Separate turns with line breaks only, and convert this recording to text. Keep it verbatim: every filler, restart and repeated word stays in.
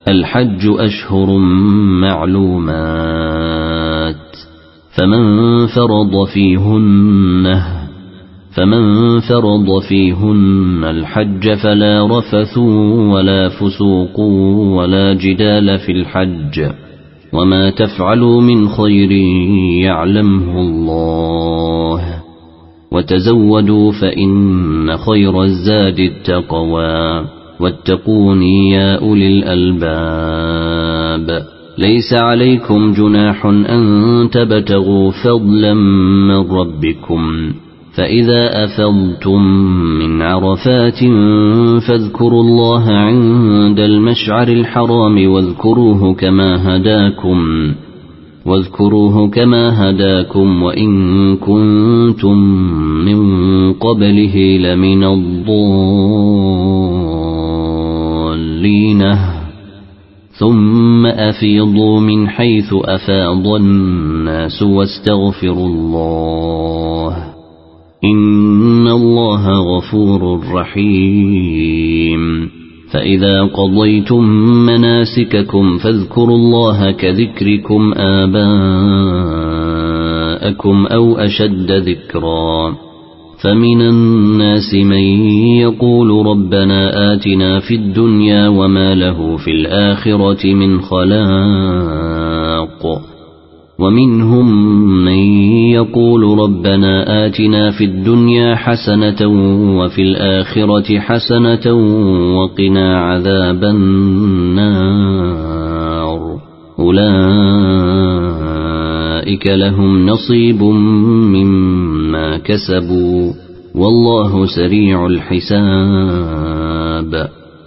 الحج أشهر معلومات فمن فرض فيهن فمن فرض فيهن الحج فلا رفث ولا فسوق ولا جدال في الحج وما تفعلوا من خير يعلمه الله وتزودوا فإن خير الزاد التقوى واتقوني يا أولي الألباب ليس عليكم جناح أن تبتغوا فضلا من ربكم فإذا أفضتم من عرفات فاذكروا الله عند المشعر الحرام واذكروه كما هداكم واذكروه كما هداكم وإن كنتم من قبله لمن الضالين ثم أفيضوا من حيث أفاض الناس واستغفروا الله إن الله غفور رحيم فإذا قضيتم مناسككم فاذكروا الله كذكركم آباءكم أو أشد ذكرا فمن الناس من يقول ربنا آتنا في الدنيا وما له في الآخرة من خلاق ومنهم من يقول ربنا آتنا في الدنيا حسنة وفي الآخرة حسنة وقنا عذاب النار أولئك لهم نصيب مما كسبوا والله سريع الحساب